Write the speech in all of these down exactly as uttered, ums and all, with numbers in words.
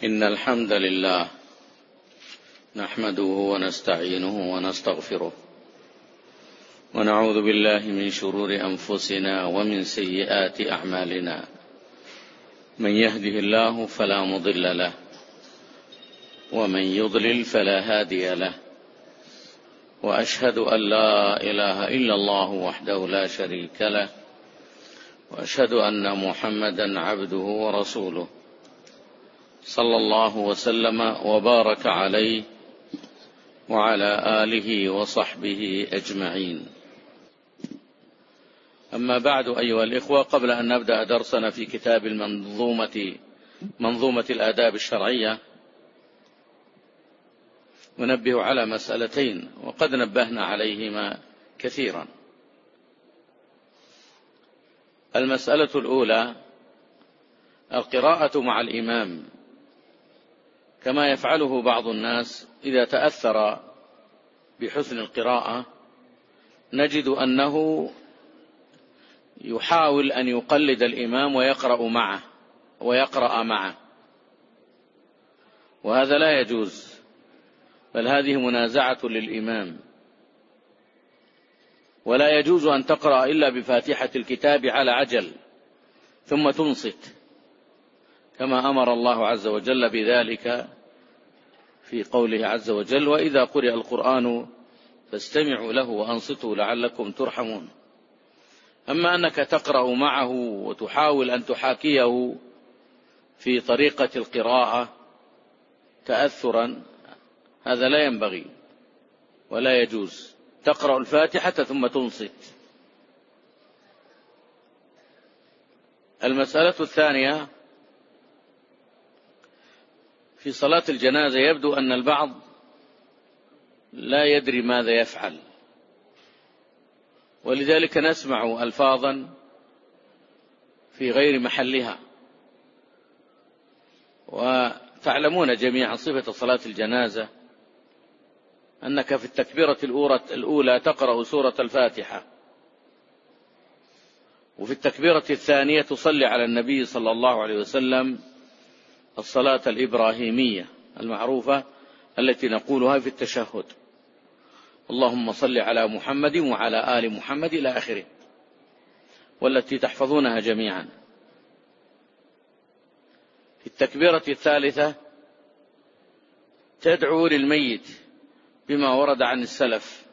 إن الحمد لله نحمده ونستعينه ونستغفره ونعوذ بالله من شرور أنفسنا ومن سيئات أعمالنا. من يهده الله فلا مضل له ومن يضلل فلا هادي له، وأشهد أن لا إله إلا الله وحده لا شريك له، وأشهد أن محمدا عبده ورسوله صلى الله وسلم وبارك عليه وعلى آله وصحبه أجمعين. أما بعد أيها الإخوة، قبل أن نبدأ درسنا في كتاب المنظومة منظومة الآداب الشرعية، ننبه على مسألتين وقد نبهنا عليهما كثيرا. المسألة الأولى القراءة مع الإمام، كما يفعله بعض الناس إذا تأثر بحسن القراءة نجد أنه يحاول أن يقلد الإمام ويقرأ معه ويقرأ معه، وهذا لا يجوز، بل هذه منازعة للإمام. ولا يجوز أن تقرأ إلا بفاتحة الكتاب على عجل ثم تنصت، كما أمر الله عز وجل بذلك في قوله عز وجل: وإذا قرئ القرآن فاستمعوا له وأنصتوا لعلكم ترحمون. أما أنك تقرأ معه وتحاول أن تحاكيه في طريقة القراءة تأثرا، هذا لا ينبغي ولا يجوز. تقرأ الفاتحة ثم تنصت. المسألة الثانية في صلاة الجنازة، يبدو أن البعض لا يدري ماذا يفعل، ولذلك نسمع ألفاظا في غير محلها. وتعلمون جميعا صفة صلاة الجنازة أنك في التكبيرة الأولى تقرأ سورة الفاتحة، وفي التكبيرة الثانية تصلي على النبي صلى الله عليه وسلم الصلاة الإبراهيمية المعروفة التي نقولها في التشهد: اللهم صل على محمد وعلى آل محمد إلى آخره، والتي تحفظونها جميعا. في التكبيرة الثالثة تدعو للميت بما ورد عن السلف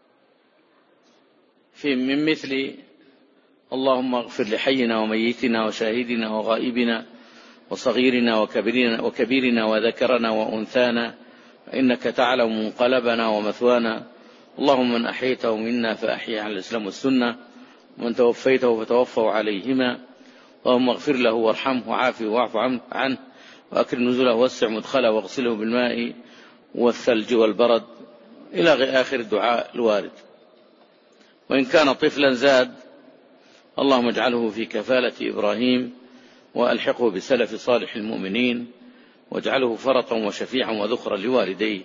في من مثل: اللهم اغفر لحينا وميتنا وشاهدنا وغائبنا وصغيرنا وكبيرنا, وكبيرنا وذكرنا وأنثانا، فإنك تعلم منقلبنا ومثوانا. اللهم من أحيته منا فأحيه على الإسلام والسنة، ومن توفيته فتوفوا عليهما. اللهم اغفر له وارحمه وعافه واعف عنه وأكرم نزله ووسع مدخله واغسله بالماء والثلج والبرد، إلى آخر الدعاء الوارد. وإن كان طفلا زاد: اللهم اجعله في كفالة إبراهيم وألحقه بسلف صالح المؤمنين واجعله فرطا وشفيعا وذخرا لوالديه.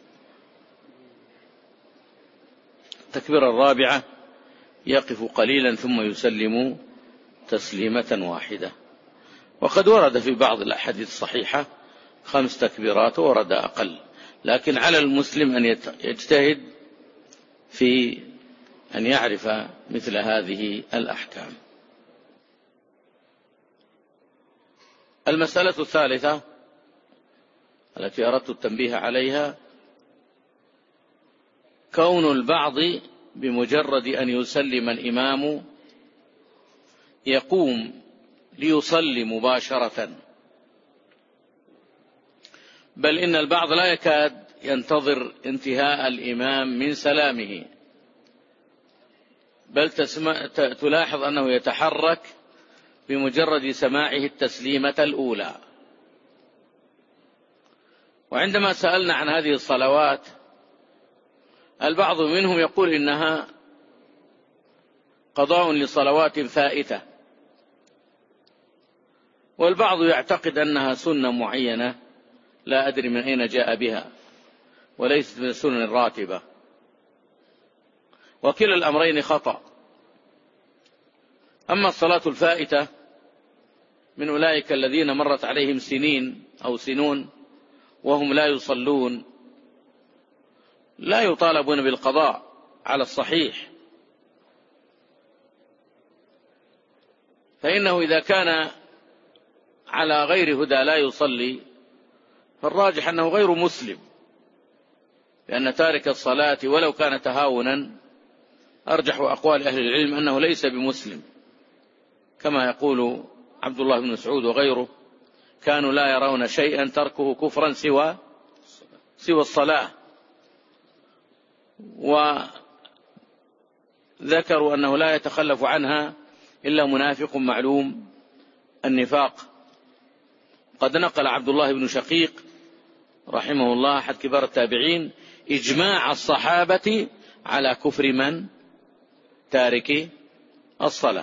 التكبيرة الرابعة يقف قليلا ثم يسلم تسليمة واحدة. وقد ورد في بعض الأحاديث الصحيحة خمس تكبيرات، ورد أقل، لكن على المسلم أن يجتهد في أن يعرف مثل هذه الأحكام. المسألة الثالثة التي أردت التنبيه عليها كون البعض بمجرد أن يسلم الإمام يقوم ليصلي مباشرة، بل إن البعض لا يكاد ينتظر انتهاء الإمام من سلامه، بل تلاحظ أنه يتحرك بمجرد سماعه التسليمة الأولى. وعندما سألنا عن هذه الصلوات البعض منهم يقول إنها قضاء لصلوات فائتة، والبعض يعتقد أنها سنة معينة لا أدري من أين جاء بها وليست من السنن الراتبة، وكلا الأمرين خطأ. أما الصلاة الفائتة من أولئك الذين مرت عليهم سنين أو سنون وهم لا يصلون لا يطالبون بالقضاء على الصحيح، فإنه إذا كان على غير هدى لا يصلي فالراجح أنه غير مسلم، لأن تارك الصلاة ولو كان تهاونا أرجح أقوال أهل العلم أنه ليس بمسلم، كما يقول عبد الله بن مسعود وغيره كانوا لا يرون شيئا تركه كفرا سوى سوى الصلاة، وذكروا أنه لا يتخلف عنها إلا منافق معلوم النفاق. قد نقل عبد الله بن شقيق رحمه الله أحد كبار التابعين إجماع الصحابة على كفر من تارك الصلاة،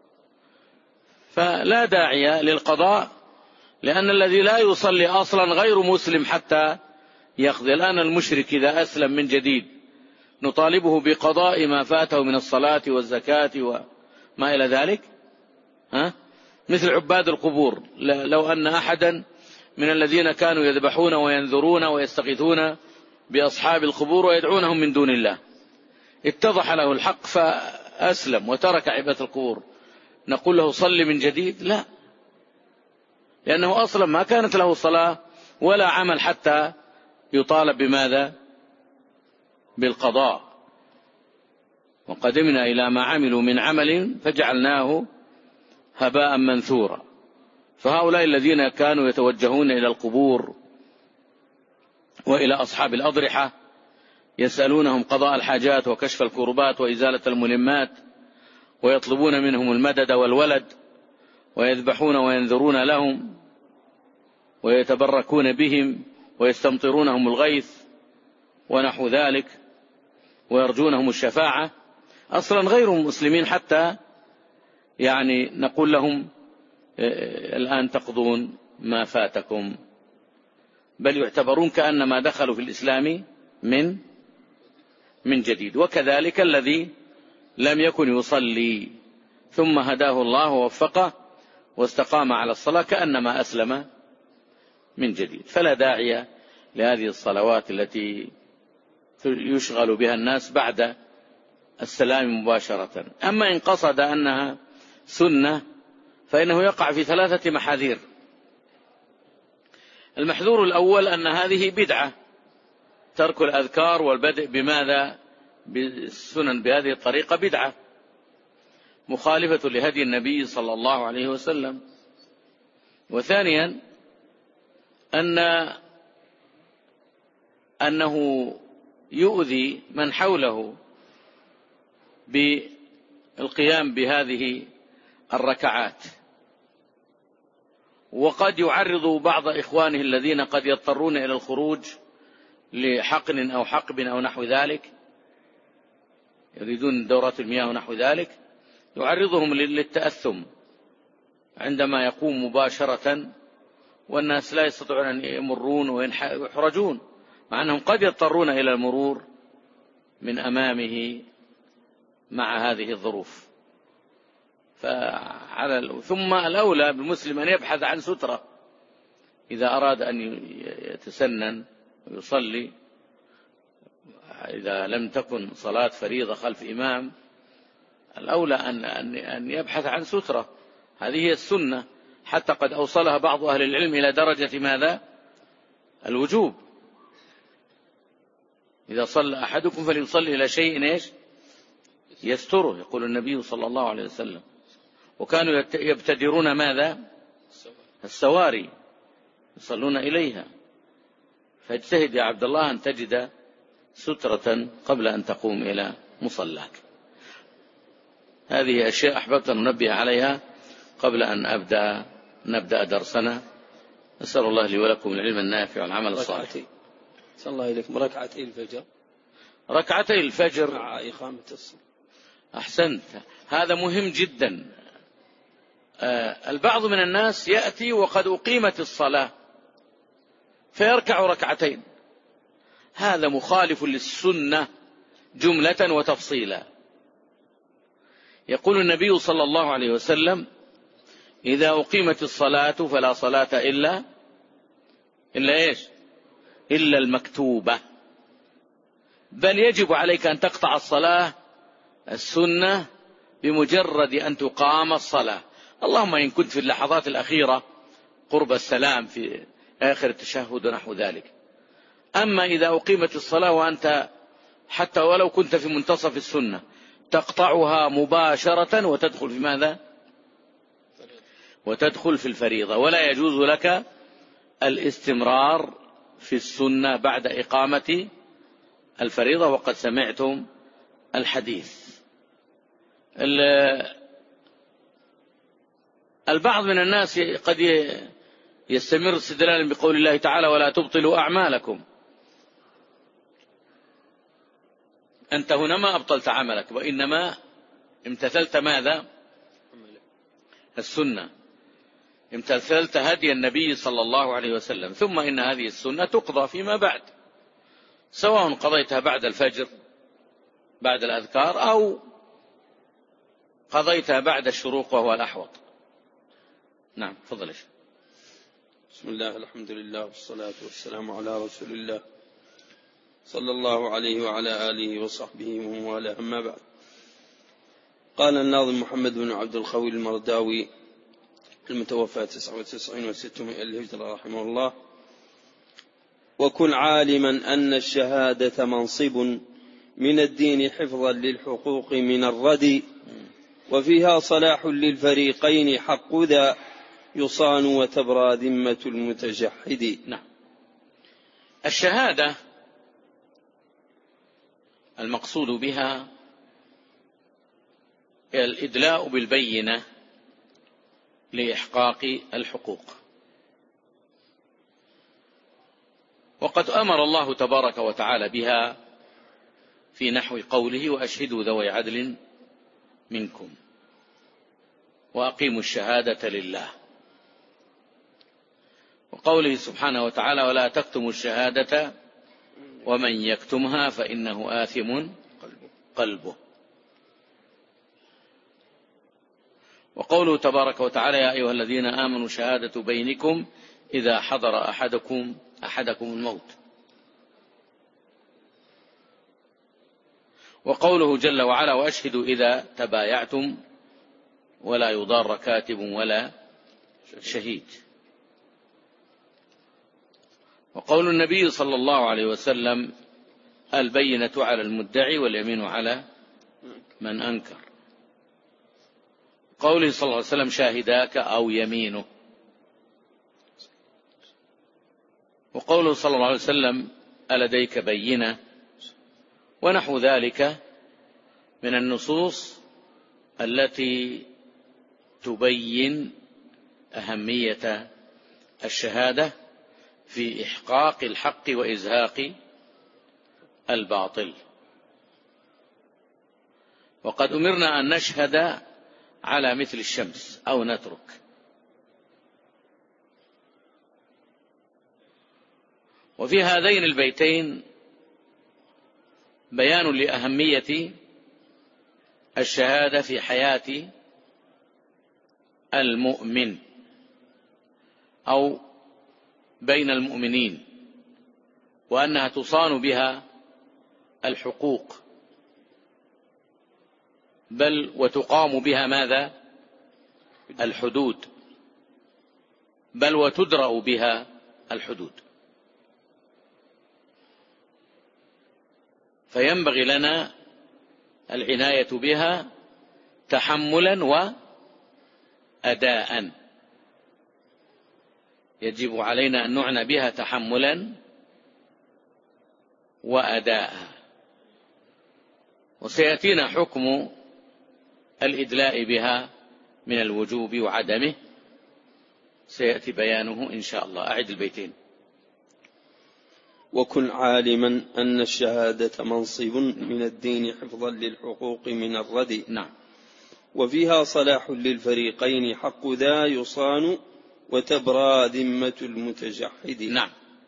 فلا داعي للقضاء، لأن الذي لا يصلي أصلا غير مسلم حتى يقضي. الآن المشرك إذا أسلم من جديد نطالبه بقضاء ما فاته من الصلاة والزكاة وما إلى ذلك؟ ها؟ مثل عباد القبور، لو أن أحدا من الذين كانوا يذبحون وينذرون ويستغيثون بأصحاب القبور ويدعونهم من دون الله اتضح له الحق فأسلم وترك عبادة القبور، نقول له صل من جديد؟ لا، لأنه أصلا ما كانت له صلاة ولا عمل حتى يطالب بماذا؟ بالقضاء. وقدمنا إلى ما عملوا من عمل فجعلناه هباء منثورا. فهؤلاء الذين كانوا يتوجهون إلى القبور وإلى أصحاب الأضرحة يسألونهم قضاء الحاجات وكشف الكربات وإزالة الملمات ويطلبون منهم المدد والولد ويذبحون وينذرون لهم ويتبركون بهم ويستمطرونهم الغيث ونحو ذلك ويرجونهم الشفاعة، أصلا غير مسلمين حتى يعني نقول لهم الآن تقضون ما فاتكم، بل يعتبرون كأنما دخلوا في الإسلام من من جديد. وكذلك الذي لم يكن يصلي ثم هداه الله ووفقه واستقام على الصلاة كأنما أسلم من جديد. فلا داعي لهذه الصلوات التي يشغل بها الناس بعد السلام مباشرة. أما إن قصد أنها سنة فإنه يقع في ثلاثة محاذير. المحذور الأول أن هذه بدعة، ترك الأذكار والبدء بماذا؟ بالسنن بهذه الطريقة بدعة مخالفة لهدي النبي صلى الله عليه وسلم. وثانيا أن أنه يؤذي من حوله بالقيام بهذه الركعات، وقد يعرض بعض إخوانه الذين قد يضطرون إلى الخروج لحقن أو حقب أو نحو ذلك، يريدون دورات المياه ونحو ذلك، يعرضهم للتأثم عندما يقوم مباشرة والناس لا يستطيعون أن يمرون ويحرجون، مع أنهم قد يضطرون إلى المرور من أمامه مع هذه الظروف. فعلى ثم الأولى بالمسلم أن يبحث عن سترة إذا أراد أن يتسنن ويصلي، إذا لم تكن صلاة فريضة خلف إمام الأولى أن أن يبحث عن سترة. هذه هي السنة، حتى قد أوصلها بعض أهل العلم إلى درجة ماذا؟ الوجوب. إذا صلى أحدكم فليصلي إلى شيء إيش يستره، يقول النبي صلى الله عليه وسلم. وكانوا يبتدرون ماذا؟ السواري يصلون إليها. فاجتهد يا عبد الله أن تجد سترة قبل أن تقوم إلى مصلاك. هذه أشياء أحببت أن ننبه عليها قبل أن أبدأ نبدأ درسنا. أسأل الله لي ولكم العلم النافع والعمل الصالح. صلى الله عليكم. ركعتي الفجر ركعتي الفجر مع إقامة الصلاة. أحسنت، هذا مهم جدا. آه البعض من الناس يأتي وقد أقيمت الصلاة فيركع ركعتين، هذا مخالف للسنة جملة وتفصيلا. يقول النبي صلى الله عليه وسلم: إذا أقيمت الصلاة فلا صلاة إلا إلا إيش إلا المكتوبة، بل يجب عليك أن تقطع الصلاة السنة بمجرد أن تقام الصلاة، اللهم إن كنت في اللحظات الأخيرة قرب السلام في آخر التشهد ونحو ذلك. أما إذا أقيمت الصلاة وأنت حتى ولو كنت في منتصف السنة تقطعها مباشرة وتدخل في ماذا؟ وتدخل في الفريضة، ولا يجوز لك الاستمرار في السنة بعد إقامة الفريضة، وقد سمعتم الحديث. البعض من الناس قد يستمر استدلالا بقول الله تعالى ولا تبطلوا أعمالكم. أنت هنا ما أبطلت عملك، وإنما امتثلت ماذا؟ السنة، امتثلت هدي النبي صلى الله عليه وسلم. ثم إن هذه السنة تقضى فيما بعد، سواء قضيتها بعد الفجر بعد الأذكار أو قضيتها بعد الشروق وهو الأحوط. نعم تفضل يا شيخ. بسم الله الحمد لله والصلاة والسلام على رسول الله صلى الله عليه وعلى آله وصحبه ومن والاه، أما بعد. قال الناظم محمد بن عبد القوي المرداوي المتوفى تسعة وتسعين وستمائة الهجرة رحمه الله: وكن عالما أن الشهادة منصب من الدين حفظا للحقوق من الردي، وفيها صلاح للفريقين حق ذا يصان وتبرى ذمة المتجحد. نعم. الشهادة المقصود بها الإدلاء بالبينة لإحقاق الحقوق، وقد أمر الله تبارك وتعالى بها في نحو قوله وأشهدوا ذوي عدل منكم وأقيموا الشهادة لله، وقوله سبحانه وتعالى ولا تكتموا الشهادة ومن يكتمها فإنه آثم قلبه، وقوله تبارك وتعالى يا أيها الذين آمنوا شهادة بينكم إذا حضر أحدكم أحدكم الموت، وقوله جل وعلا وأشهدوا إذا تبايعتم ولا يضار كاتب ولا شهيد، وقول النبي صلى الله عليه وسلم البينة على المدعي واليمين على من أنكر، قوله صلى الله عليه وسلم شاهداك أو يمينه، وقوله صلى الله عليه وسلم ألديك بينة، ونحو ذلك من النصوص التي تبين أهمية الشهادة في إحقاق الحق وإزهاق الباطل. وقد أمرنا أن نشهد على مثل الشمس أو نترك، وفي هذين البيتين بيان لأهمية الشهادة في حياة المؤمن أو بين المؤمنين، وأنها تصان بها الحقوق، بل وتقام بها ماذا؟ الحدود، بل وتدرأ بها الحدود. فينبغي لنا العناية بها تحملا وأداء، يجب علينا أن نعنى بها تحملا وأداء. وسيأتينا حكم الإدلاء بها من الوجوب وعدمه، سيأتي بيانه إن شاء الله. أعد البيتين. وكن عالما أن الشهادة منصب من الدين حفظا للحقوق من الردي. نعم. وفيها صلاح للفريقين حق ذا يصان وتبرى ذمة المتجحد. نعم.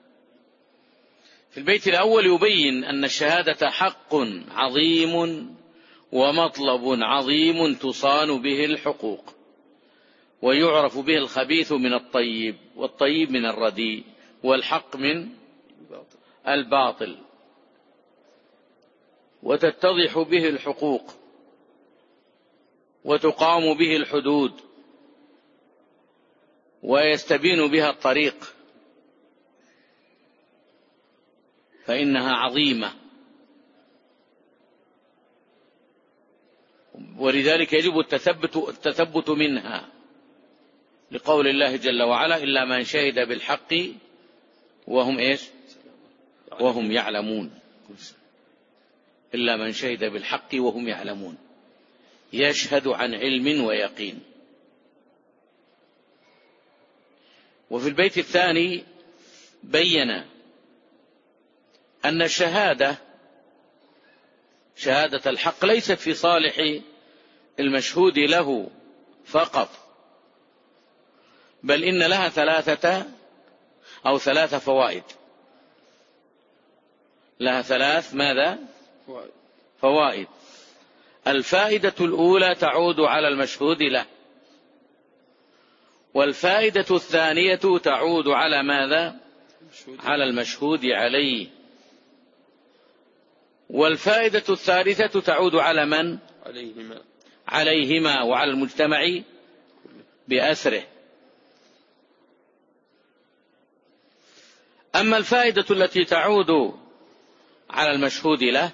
في البيت الأول يبين أن الشهادة حق عظيم ومطلب عظيم تصان به الحقوق، ويعرف به الخبيث من الطيب، والطيب من الرديء، والحق من الباطل، وتتضح به الحقوق، وتقام به الحدود، ويستبين بها الطريق، فإنها عظيمة. ولذلك يجب التثبت, التثبت منها، لقول الله جل وعلا: إلا من شهد بالحق وهم إيش؟ وهم يعلمون. إلا من شهد بالحق وهم يعلمون، يشهد عن علم ويقين. وفي البيت الثاني بين أن الشهادة، شهادة الحق، ليست في صالح المشهود له فقط، بل إن لها ثلاثة أو ثلاث فوائد. لها ثلاث ماذا؟ فوائد. الفائدة الأولى تعود على المشهود له، والفائدة الثانية تعود على ماذا؟ على المشهود عليه، والفائدة الثالثة تعود على من؟ عليهما عليهما وعلى المجتمع بأسره. أما الفائدة التي تعود على المشهود له،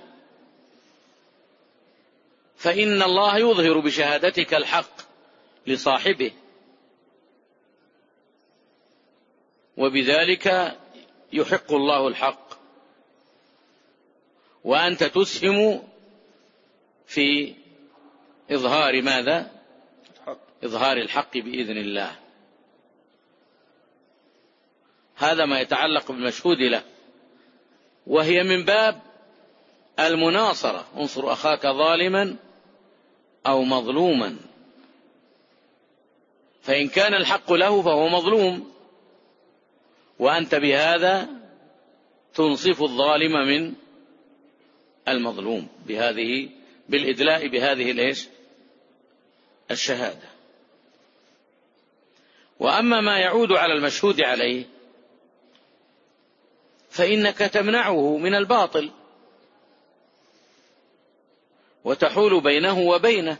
فإن الله يظهر بشهادتك الحق لصاحبه، وبذلك يحق الله الحق، وأنت تسهم في إظهار ماذا؟ إظهار الحق بإذن الله. هذا ما يتعلق بالمشهود له، وهي من باب المناصرة: انصر أخاك ظالما أو مظلوما. فإن كان الحق له فهو مظلوم، وأنت بهذا تنصف الظالم من المظلوم، بهذه بالإدلاء بهذه الإيش؟ الشهادة. وأما ما يعود على المشهود عليه، فإنك تمنعه من الباطل، وتحول بينه وبينه،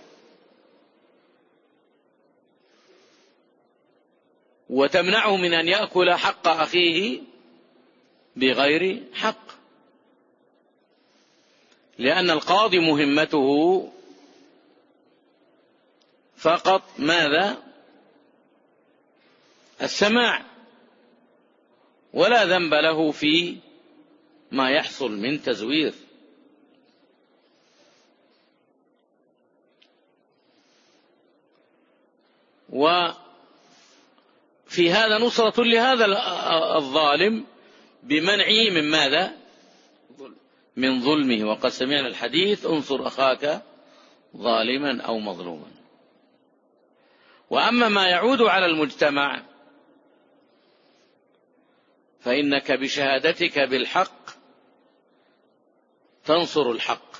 وتمنعه من أن يأكل حق أخيه بغير حق، لأن القاضي مهمته فقط ماذا؟ السماع، ولا ذنب له في ما يحصل من تزوير. وفي هذا نصرة لهذا الظالم بمنعه من ماذا؟ من ظلمه. وقد سمعنا الحديث: انصر أخاك ظالما أو مظلوما. وأما ما يعود على المجتمع، فإنك بشهادتك بالحق تنصر الحق،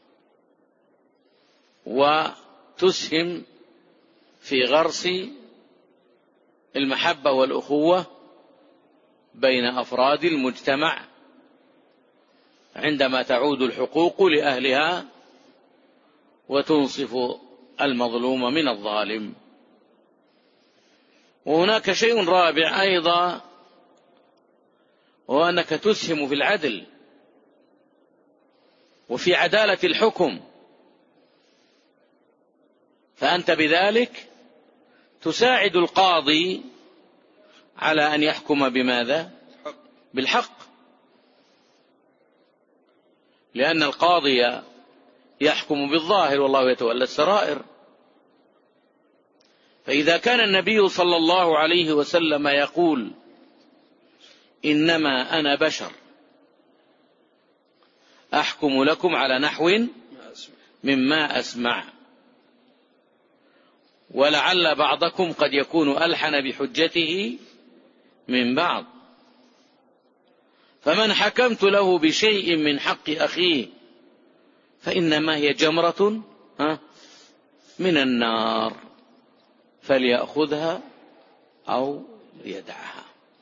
وتسهم في غرس المحبة والأخوة بين أفراد المجتمع، عندما تعود الحقوق لأهلها وتنصف المظلوم من الظالم. وهناك شيء رابع أيضا، وهو أنك تسهم في العدل وفي عدالة الحكم، فأنت بذلك تساعد القاضي على أن يحكم بماذا؟ بالحق، لأن القاضي يحكم بالظاهر والله يتولى السرائر. فإذا كان النبي صلى الله عليه وسلم يقول: إنما أنا بشر أحكم لكم على نحو مما أسمع، ولعل بعضكم قد يكون ألحن بحجته من بعض، فمن حكمت له بشيء من حق أخيه فإنما هي جمرة من النار، فليأخذها أو ليدعها.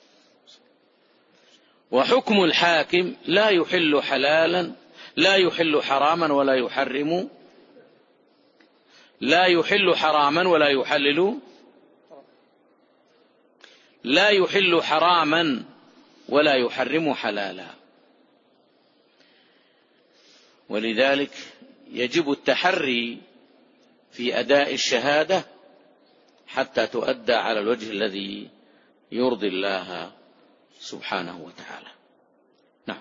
وحكم الحاكم لا يحل حلالا لا يحل حراما ولا يحرم لا يحل حراما ولا يحلل لا يحل حراما ولا يحرم حلالا. ولذلك يجب التحري في أداء الشهادة حتى تؤدى على الوجه الذي يرضي الله سبحانه وتعالى. نعم.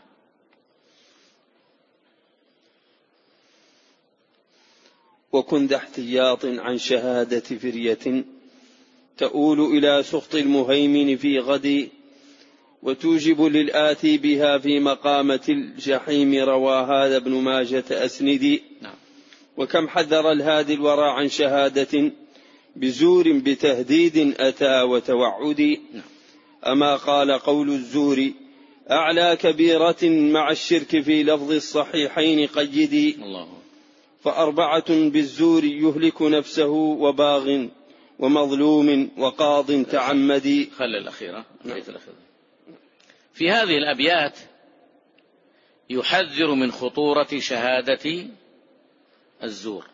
وكن ذا احتياط عن شهادة فرية تؤول إلى سخط المهيمن في غد وتوجب للآتي بها في مقامة الجحيم. روى هذا ابن ماجة أسندي. نعم. وكم حذر الهادي الورى عن شهادة بزور بتهديد أتى وتوعد. نعم. أما قال قول الزور أعلى كبيرة مع الشرك في لفظ الصحيحين قيدي. الله. فأربعة بالزور يهلك نفسه وباغ ومظلوم وقاض تعمدي. خلي الأخيرة. في هذه الأبيات يحذر من خطورة شهادة الزور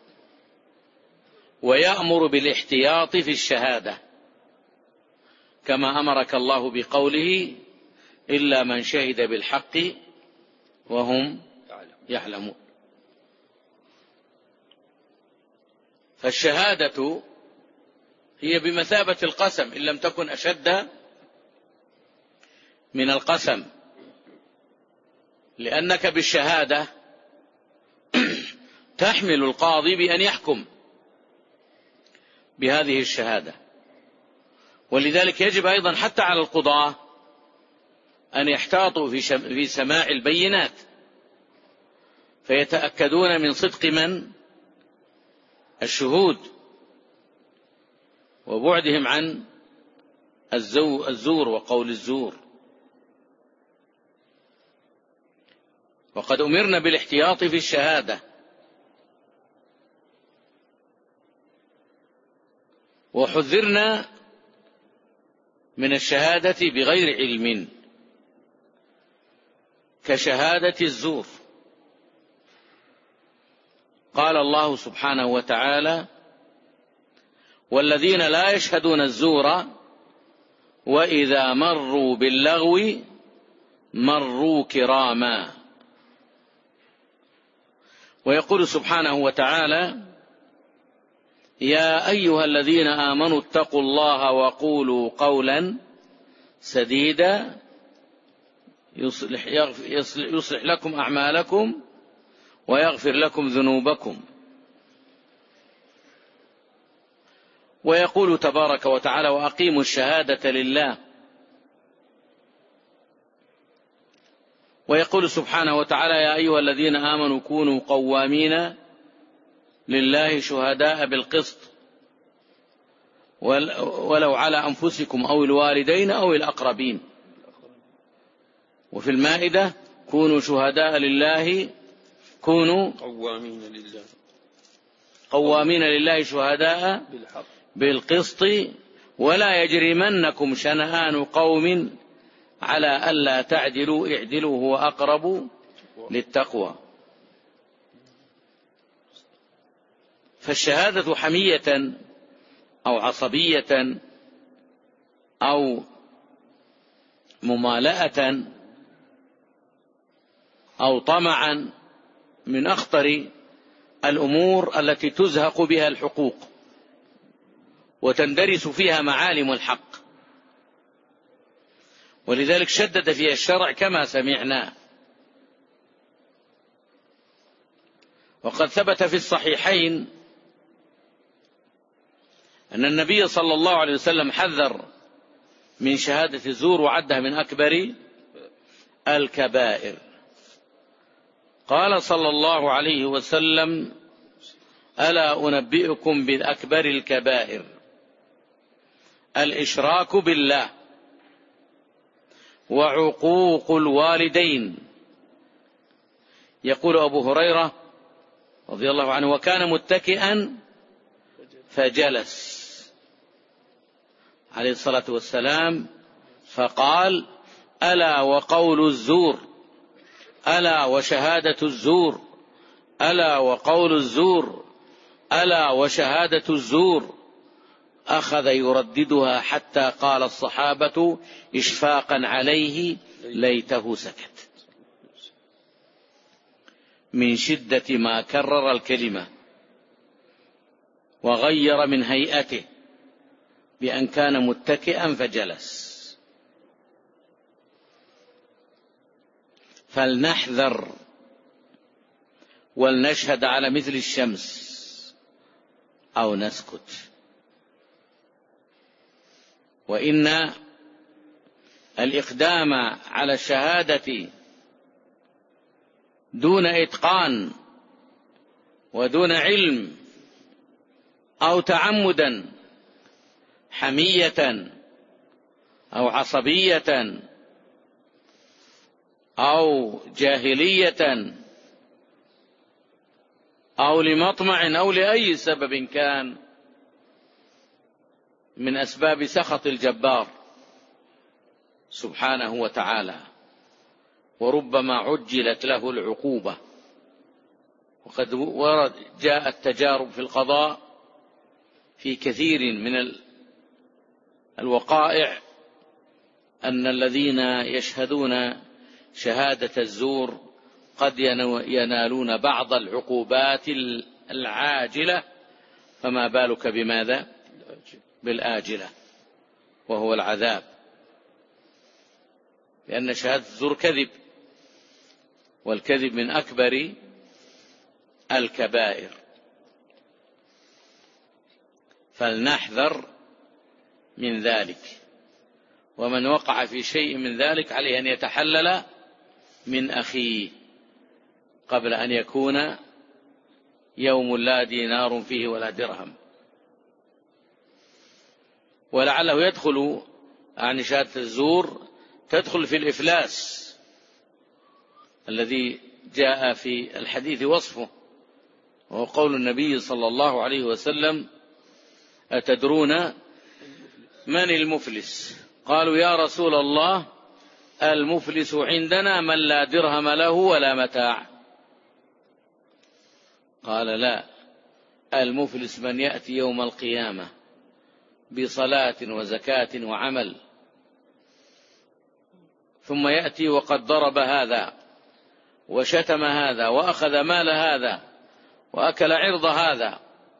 ويأمر بالاحتياط في الشهادة كما أمرك الله بقوله إلا من شهد بالحق وهم يعلمون. فالشهادة هي بمثابة القسم إن لم تكن أشد من القسم، لأنك بالشهادة تحمل القاضي بأن يحكم بهذه الشهادة. ولذلك يجب أيضا حتى على القضاة أن يحتاطوا في سماع البينات فيتأكدون من صدق من الشهود وبعدهم عن الزور وقول الزور. وقد أمرنا بالاحتياط في الشهادة وحذرنا من الشهادة بغير علم كشهادة الزور. قال الله سبحانه وتعالى والذين لا يشهدون الزور وإذا مروا باللغو مروا كراما. ويقول سبحانه وتعالى يا أيها الذين آمنوا اتقوا الله وقولوا قولا سديدا يصلح, يصلح, يصلح لكم أعمالكم ويغفر لكم ذنوبكم. ويقول تبارك وتعالى وأقيموا الشهادة لله. ويقول سبحانه وتعالى يا أيها الذين آمنوا كونوا قوامين لله شهداء بالقسط ولو على أنفسكم أو الوالدين أو الأقربين. وفي المائدة كونوا شهداء لله كونوا قوامين لله قوامين لله شهداء بالحق بالقسط ولا يجرمنكم شنآن قوم على ألا تعدلوا اعدلوا هو أقرب للتقوى. فالشهادة حمية أو عصبية أو ممالأة أو طمعا من أخطر الأمور التي تزهق بها الحقوق وتندرس فيها معالم الحق. ولذلك شدد فيها الشرع كما سمعنا. وقد ثبت في الصحيحين أن النبي صلى الله عليه وسلم حذر من شهادة الزور وعدها من أكبر الكبائر. قال صلى الله عليه وسلم ألا أنبئكم بأكبر الكبائر الإشراك بالله وعقوق الوالدين. يقول أبو هريرة رضي الله عنه وكان متكئا فجلس عليه الصلاة والسلام فقال: ألا وقول الزور، ألا وشهادة الزور، ألا وقول الزور، ألا وشهادة الزور. أخذ يرددها حتى قال الصحابة إشفاقا عليه: ليته سكت، من شدة ما كرر الكلمة وغير من هيئته بأن كان متكئا فجلس. فلنحذر ولنشهد على مثل الشمس أو نسكت. وإن الإقدام على الشهادة دون إتقان ودون علم أو تعمدا، حمية أو عصبية أو جاهلية أو لمطمع أو لأي سبب كان من أسباب سخط الجبار سبحانه وتعالى، وربما عجلت له العقوبة. وقد ورد جاء التجارب في القضاء في كثير من الوقائع أن الذين يشهدون شهادة الزور قد ينالون بعض العقوبات العاجلة، فما بالك بماذا؟ بالآجلة، وهو العذاب، لأن شهادة الزور كذب، والكذب من أكبر الكبائر. فلنحذر من ذلك، ومن وقع في شيء من ذلك عليه أن يتحلل من أخيه قبل أن يكون يوم لا دينار فيه ولا درهم. ولعله يدخل عن شهادة الزور تدخل في الإفلاس الذي جاء في الحديث وصفه، وهو قول النبي صلى الله عليه وسلم: أتدرون من المفلس؟ قالوا: يا رسول الله، المفلس عندنا من لا درهم له ولا متاع. قال: لا، المفلس من يأتي يوم القيامة بصلاة وزكاة وعمل، ثم يأتي وقد ضرب هذا وشتم هذا وأخذ مال هذا وأكل عرض هذا،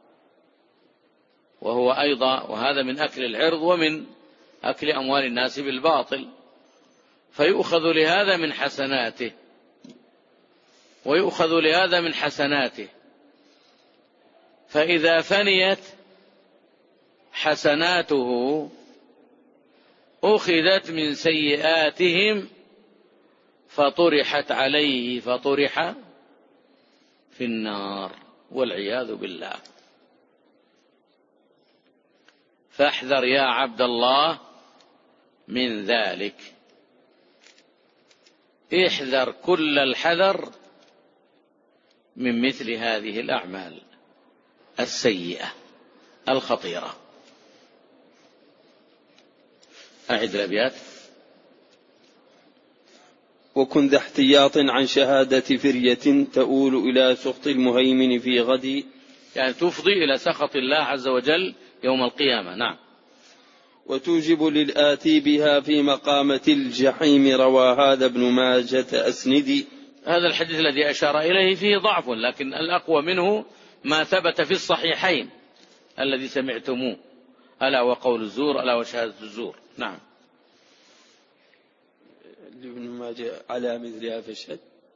وهو أيضا وهذا من أكل العرض ومن أكل أموال الناس بالباطل، فيؤخذ لهذا من حسناته ويؤخذ لهذا من حسناته، فإذا فنيت حسناته أخذت من سيئاتهم فطرحت عليه فطرح في النار والعياذ بالله. فاحذر يا عبد الله من ذلك، احذر كل الحذر من مثل هذه الأعمال السيئة الخطيرة. أعد الأبيات: وكن ذا احتياط عن شهادة فرية تؤول إلى سخط المهيمن في غد، يعني تفضي إلى سخط الله عز وجل يوم القيامة. نعم. وتوجب للآتي بها في مقامة الجحيم، روى هذا ابن ماجة أسندي. هذا الحديث الذي أشار إليه فيه ضعف، لكن الأقوى منه ما ثبت في الصحيحين الذي سمعتموه: ألا وقول الزور، ألا وشهادة الزور. نعم. ابن ماجه على مثلها فاشهد.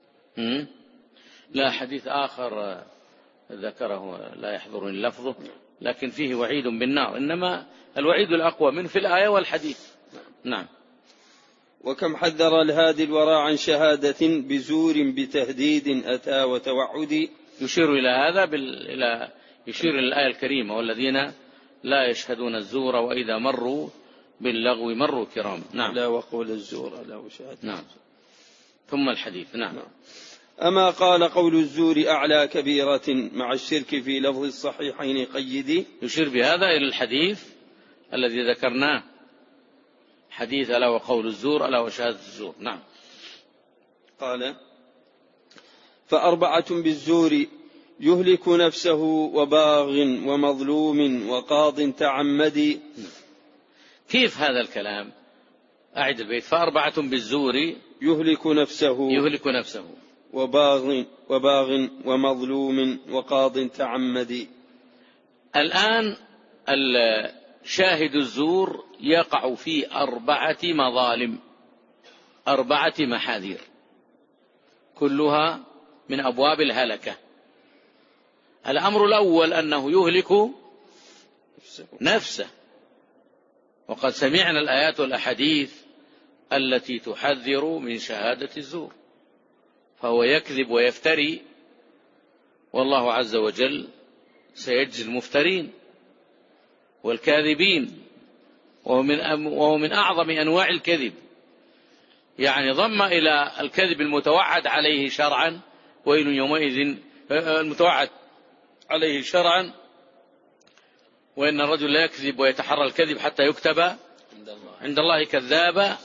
لا، حديث آخر ذكره لا يحضرني لفظه، لكن فيه وعيد بالنار، إنما الوعيد الأقوى منه في الآية والحديث. نعم. وكم حذر الهادي الورى عن شهادة بزور بتهديد أتى وتوعد. يشير إلى هذا بال... إلى يشير إلى الآية الكريمة: والذين لا يشهدون الزور وإذا مروا باللغو مروا كرام. نعم. لا وقول الزور لا وشهادة. نعم. ثم الحديث. نعم. نعم. أما قال قول الزور أعلى كبيرة مع الشرك في لفظ الصحيحين قيدي. يشير بهذا إلى الحديث الذي ذكرناه، حديث ألا وقول الزور ألا وشهادة الزور. نعم. قال: فأربعة بالزور يهلك نفسه وباغ ومظلوم وقاض تعمد. كيف هذا الكلام؟ أعد البيت. فأربعة بالزور يهلك نفسه يهلك نفسه وباغ وباغ ومظلوم وقاض تعمد. الآن شاهد الزور يقع في أربعة مظالم، أربعة محاذير، كلها من أبواب الهلكة. الأمر الأول أنه يهلك نفسه، وقد سمعنا الآيات والأحاديث التي تحذر من شهادة الزور، فهو يكذب ويفتري، والله عز وجل سيجزي المفترين والكاذبين، وهو من, وهو من أعظم أنواع الكذب، يعني ضم إلى الكذب المتوعد عليه شرعا، ويل يومئذ المتوعد عليه شرعا، وإن الرجل لا يكذب ويتحرى الكذب حتى يكتب عند الله كذابا،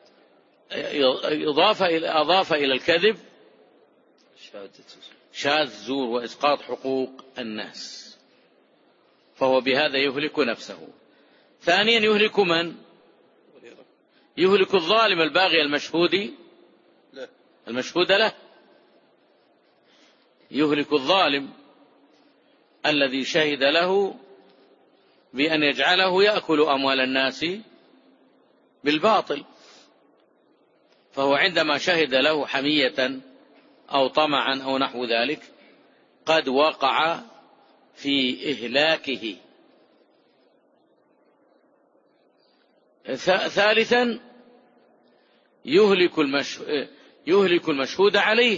إضاف إلى, أضاف إلى الكذب شهادة الزور وإسقاط حقوق الناس، فهو بهذا يهلك نفسه. ثانيا يهلك من؟ يهلك الظالم الباغي المشهود المشهود له، يهلك الظالم الذي شهد له بأن يجعله يأكل أموال الناس بالباطل، فهو عندما شهد له حمية أو طمعا أو نحو ذلك قد وقع في إهلاكه. ثالثا يهلك يهلك المشهود عليه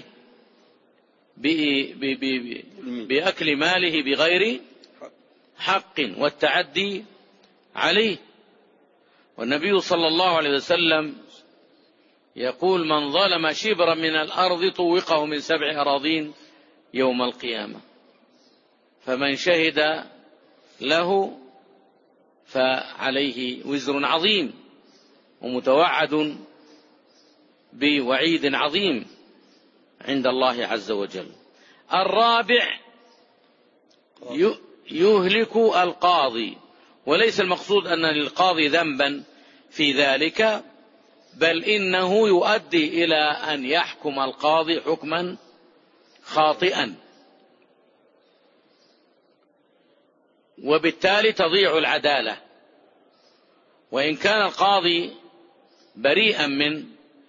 بأكل ماله بغير حق والتعدي عليه. والنبي صلى الله عليه وسلم يقول: من ظلم شبرا من الأرض طوقه من سبع أراضين يوم القيامة، فمن شهد له فعليه وزر عظيم ومتوعد بوعيد عظيم عند الله عز وجل. الرابع يهلك القاضي، وليس المقصود أن للقاضي ذنبا في ذلك، بل إنه يؤدي إلى أن يحكم القاضي حكما خاطئا، وبالتالي تضيع العدالة، وإن كان القاضي بريئا من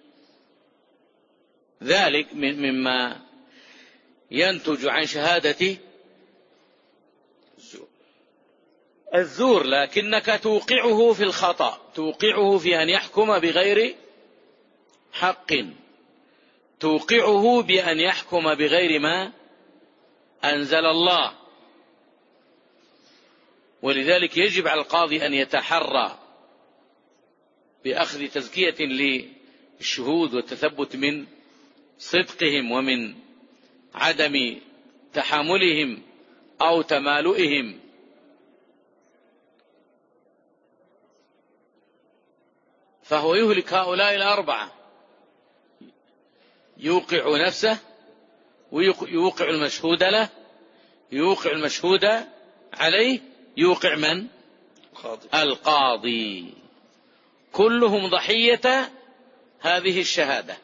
ذلك مما ينتج عن شهادة الزور، لكنك توقعه في الخطأ، توقعه في أن يحكم بغير حق، توقعه بأن يحكم بغير ما أنزل الله. ولذلك يجب على القاضي أن يتحرى بأخذ تزكية للشهود والتثبت من صدقهم ومن عدم تحاملهم أو تمالؤهم. فهو يهلك هؤلاء الأربعة، يوقع نفسه ويوقع المشهود له، يوقع المشهود عليه، يوقع من؟ القاضي، كلهم ضحية هذه الشهادة،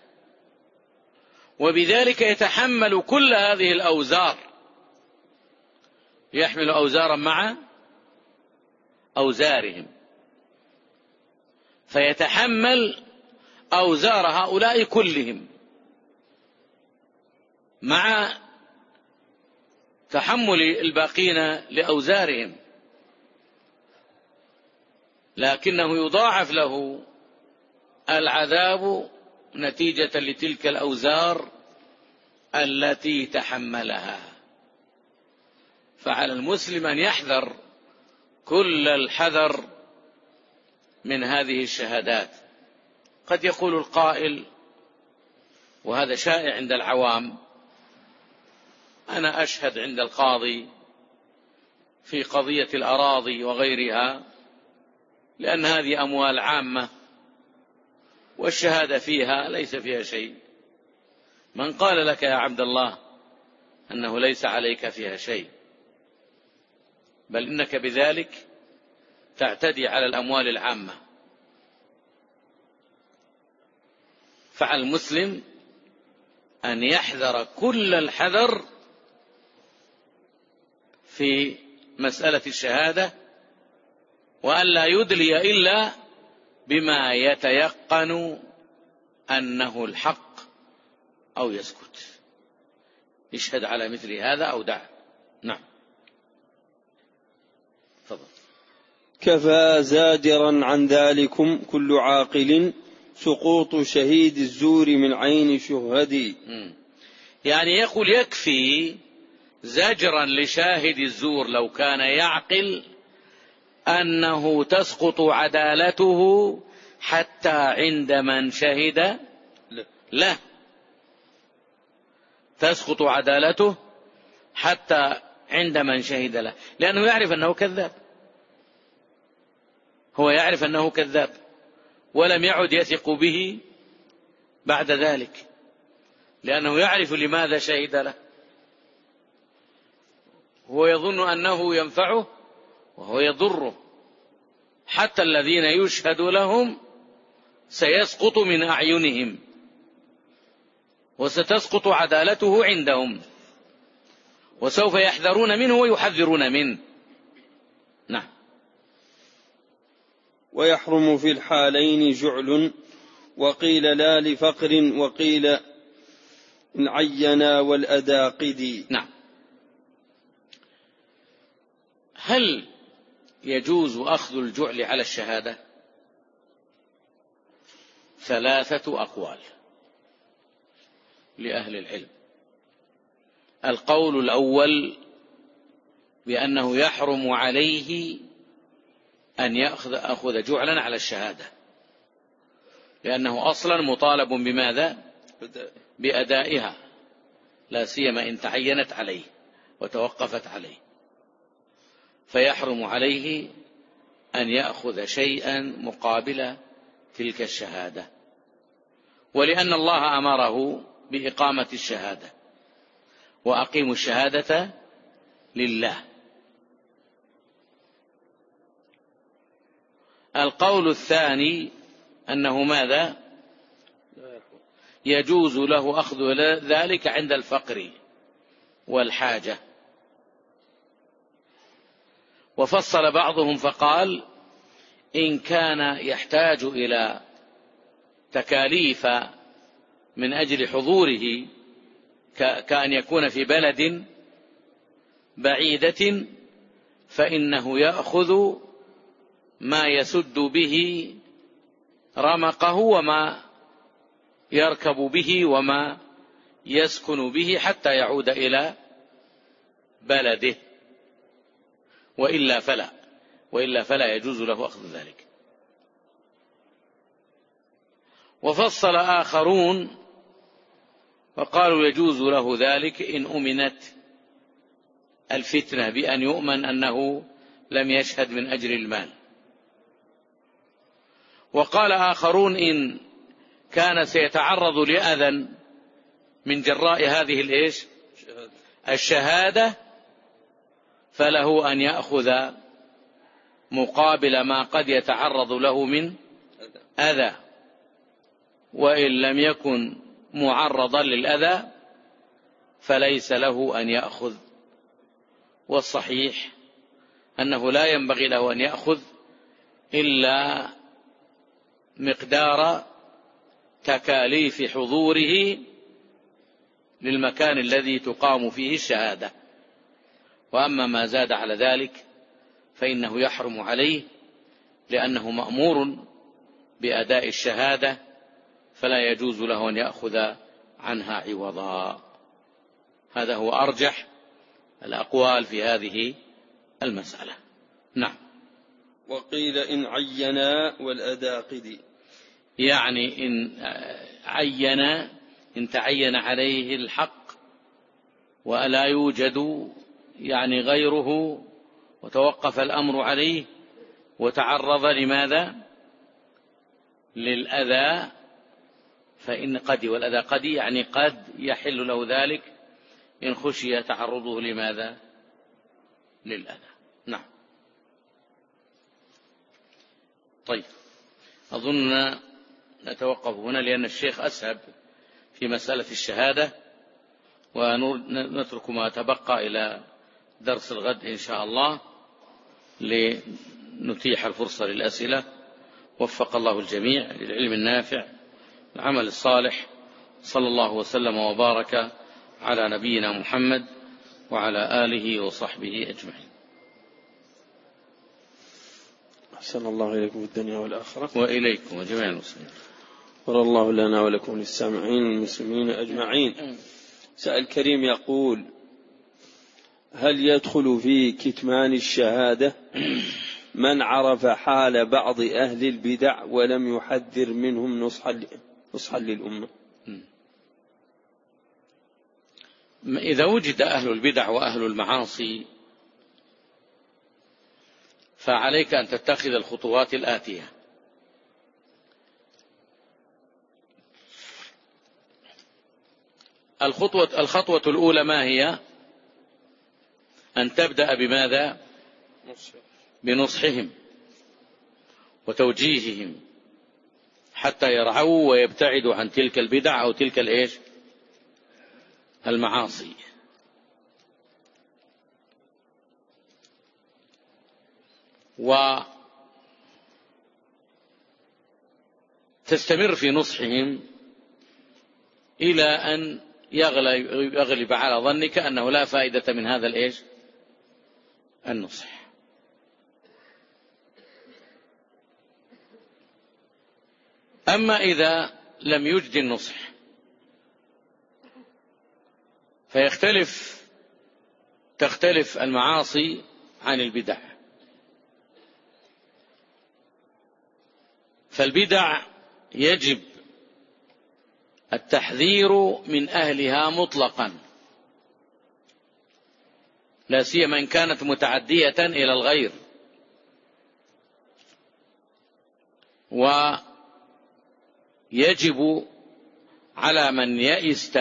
وبذلك يتحمل كل هذه الأوزار، يحمل أوزارا مع أوزارهم، فيتحمل أوزار هؤلاء كلهم مع تحمل الباقين لأوزارهم، لكنه يضاعف له العذاب نتيجة لتلك الأوزار التي تحملها. فعلى المسلم أن يحذر كل الحذر من هذه الشهادات. قد يقول القائل، وهذا شائع عند العوام: أنا أشهد عند القاضي في قضية الأراضي وغيرها لأن هذه أموال عامة والشهادة فيها ليس فيها شيء. من قال لك يا عبد الله أنه ليس عليك فيها شيء؟ بل إنك بذلك تعتدي على الأموال العامة. فعلى المسلم أن يحذر كل الحذر في مسألة الشهادة، وأن لا يدلي إلا بما يتيقن أنه الحق أو يسكت. يشهد على مثل هذا أو دع. نعم. تفضل. كفى زاجرا عن ذلكم كل عاقل سقوط شهيد الزور من عين شهدي. يعني يقول يكفي زجرا لشاهد الزور لو كان يعقل أنه تسقط عدالته حتى عند من شهد له. تسقط عدالته حتى عند من شهد له، لأنه يعرف أنه كذاب. هو يعرف أنه كذاب ولم يعد يثق به بعد ذلك، لأنه يعرف لماذا شهد له. هو يظن أنه ينفعه وهو يضره. حتى الذين يشهد لهم سيسقط من أعينهم وستسقط عدالته عندهم، وسوف يحذرون منه ويحذرون منه. نعم. ويحرم في الحالين جعل، وقيل لا لفقر، وقيل إن عينا والأداقد. نعم. هل يجوز أخذ الجعل على الشهادة؟ ثلاثة أقوال لأهل العلم. القول الأول بأنه يحرم عليه أن يأخذ أخذ جعلا على الشهادة، لأنه أصلا مطالب بماذا؟ بأدائها، لا سيما إن تعينت عليه وتوقفت عليه، فيحرم عليه أن يأخذ شيئا مقابل تلك الشهادة، ولأن الله أمره بإقامة الشهادة، وأقيموا الشهادة لله. القول الثاني أنه ماذا؟ يجوز له أخذ ذلك عند الفقر والحاجة. وفصل بعضهم فقال إن كان يحتاج إلى تكاليف من أجل حضوره كأن يكون في بلد بعيدة فإنه يأخذ ما يسد به رمقه وما يركب به وما يسكن به حتى يعود إلى بلده، وإلا فلا وإلا فلا يجوز له أخذ ذلك. وفصل آخرون وقالوا يجوز له ذلك إن أمنت الفتنة، بأن يؤمن أنه لم يشهد من أجل المال. وقال آخرون إن كان سيتعرض لأذى من جراء هذه الإيش الشهادة فله أن يأخذ مقابل ما قد يتعرض له من أذى، وإن لم يكن معرضا للأذى فليس له أن يأخذ. والصحيح أنه لا ينبغي له أن يأخذ إلا مقدار تكاليف حضوره للمكان الذي تقام فيه الشهادة، وأما ما زاد على ذلك فإنه يحرم عليه لأنه مأمور بأداء الشهادة، فلا يجوز له أن يأخذ عنها عوضا. هذا هو أرجح الأقوال في هذه المسألة. نعم. وقيل إن عينا والأداقد، يعني إن عين إن تعين عليه الحق ولا يوجد يعني غيره وتوقف الأمر عليه وتعرض لماذا؟ للأذى، فإن قد والأذى قد يعني قد يحل له ذلك إن خشي تعرضه لماذا؟ للأذى. نعم. طيب، أظن نتوقف هنا لأن الشيخ أسهب في مسألة الشهادة، ونترك ما تبقى إلى درس الغد إن شاء الله لنتيح الفرصة للأسئلة. وفق الله الجميع للعلم النافع العمل الصالح. صلى الله وسلم وبارك على نبينا محمد وعلى آله وصحبه أجمعين. أحسن الله إليكم في الدنيا والآخرة. وإليكم وجميع المسلمين. بارك الله لنا ولكم للسامعين المسلمين أجمعين. سائل كريم يقول: هل يدخل في كتمان الشهادة من عرف حال بعض أهل البدع ولم يحذر منهم نصحا للأمة؟ إذا وجد أهل البدع وأهل المعاصي فعليك أن تتخذ الخطوات الآتية: الخطوة, الخطوة الأولى ما هي؟ أن تبدأ بماذا؟ بنصحهم وتوجيههم حتى يرعوا ويبتعدوا عن تلك البدع أو تلك الإيش؟ المعاصي. وتستمر في نصحهم إلى أن يغلب على ظنك أنه لا فائدة من هذا الإيش؟ النصح. أما إذا لم يجد النصح فيختلف تختلف المعاصي عن البدع. فالبدع يجب التحذير من أهلها مطلقا، لا سيما إن كانت متعدية إلى الغير. ويجب على من يئست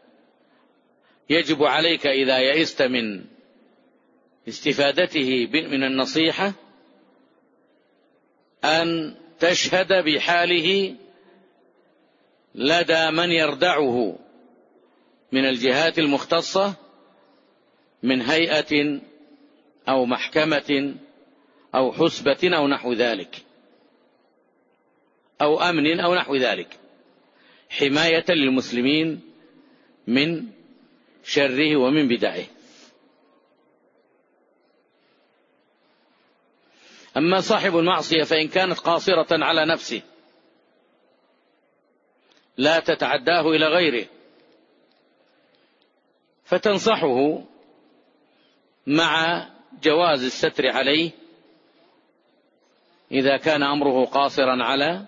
يجب عليك إذا يئست من استفادته من النصيحة أن تشهد بحاله لدى من يردعه من الجهات المختصة من هيئة أو محكمة أو حسبة أو نحو ذلك، أو أمن أو نحو ذلك، حماية للمسلمين من شره ومن بدعه. أما صاحب المعصية فإن كانت قاصرة على نفسه لا تتعداه إلى غيره فتنصحه مع جواز الستر عليه إذا كان أمره قاصرا على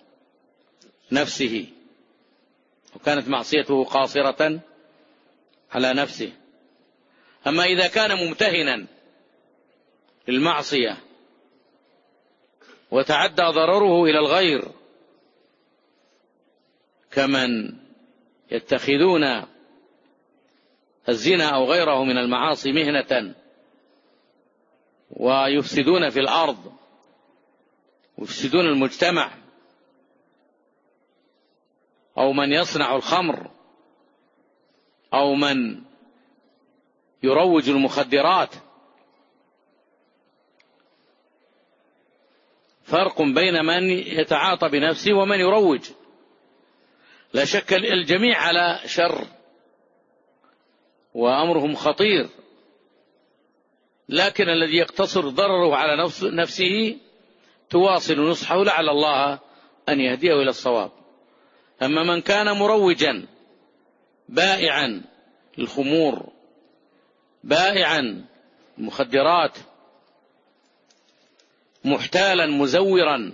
نفسه وكانت معصيته قاصرة على نفسه. أما إذا كان ممتهنا للمعصية وتعدى ضرره إلى الغير كمن يتخذون الزنا أو غيره من المعاصي مهنة ويفسدون في الأرض ويفسدون المجتمع، أو من يصنع الخمر، أو من يروج المخدرات، فرق بين من يتعاطى بنفسه ومن يروج. لا شك الجميع على شر وأمرهم خطير، لكن الذي يقتصر ضرره على نفسه تواصل نصحه لعل الله أن يهديه إلى الصواب. أما من كان مروجا بائعا الخمور، بائعا المخدرات، محتالا مزورا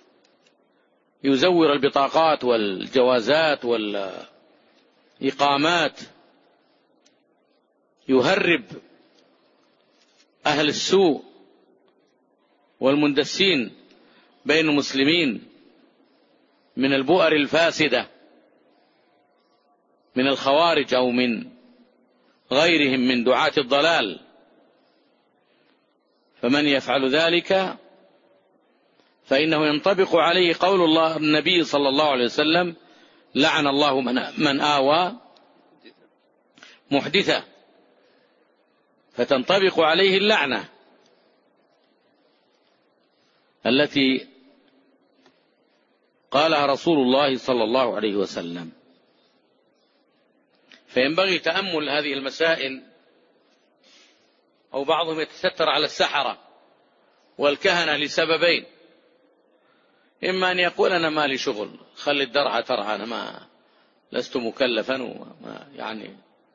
يزور البطاقات والجوازات والإقامات، يهرب أهل السوء والمندسين بين المسلمين من البؤر الفاسدة من الخوارج أو من غيرهم من دعاة الضلال، فمن يفعل ذلك فإنه ينطبق عليه قول الله النبي صلى الله عليه وسلم: لعن الله من آوى محدثا، فتنطبق عليه اللعنة التي قالها رسول الله صلى الله عليه وسلم. فينبغي تأمل هذه المسائل. أو بعضهم يتستر على السحرة والكهنة لسببين: إما أن يقول أنا ما لي شغل، خلي الدرعة ترعى، أنا ما لست مكلفا وما يعني.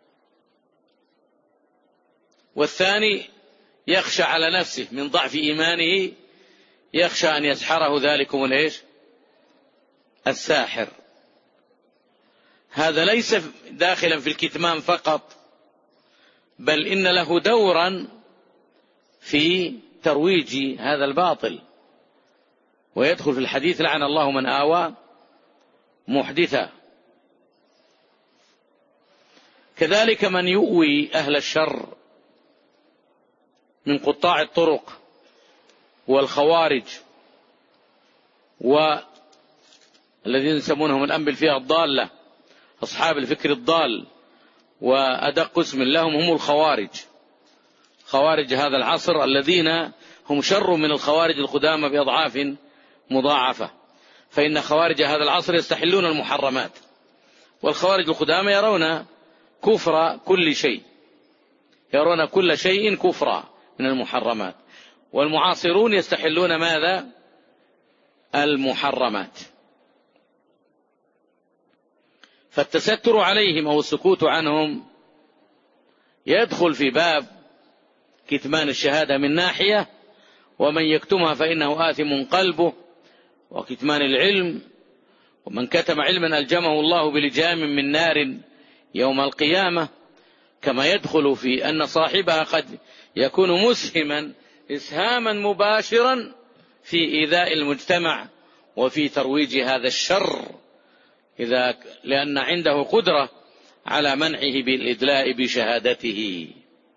والثاني يخشى على نفسه من ضعف إيمانه، يخشى أن يسحره ذلكم الإيش الساحر. هذا ليس داخلا في الكتمان فقط، بل إن له دورا في ترويج هذا الباطل، ويدخل في الحديث: لعن الله من آوى محدثا. كذلك من يؤوي أهل الشر من قطاع الطرق والخوارج والذين يسمونهم الآن بالفئة الضالة، أصحاب الفكر الضال، وأدق اسم لهم هم الخوارج، خوارج هذا العصر الذين هم شر من الخوارج القدامى بأضعاف مضاعفة. فإن خوارج هذا العصر يستحلون المحرمات، والخوارج القدامى يرون كفر كل شيء، يرون كل شيء كفرا من المحرمات، والمعاصرون يستحلون ماذا؟ المحرمات. فالتستر عليهم أو السكوت عنهم يدخل في باب كتمان الشهادة من ناحية، ومن يكتمها فإنه آثم قلبه، وكتمان العلم، ومن كتم علما ألجمه الله بلجام من نار يوم القيامة، كما يدخل في أن صاحبها قد يكون مسهما إسهاما مباشرا في إيذاء المجتمع وفي ترويج هذا الشر، إذا لأن عنده قدرة على منعه بالإدلاء بشهادته.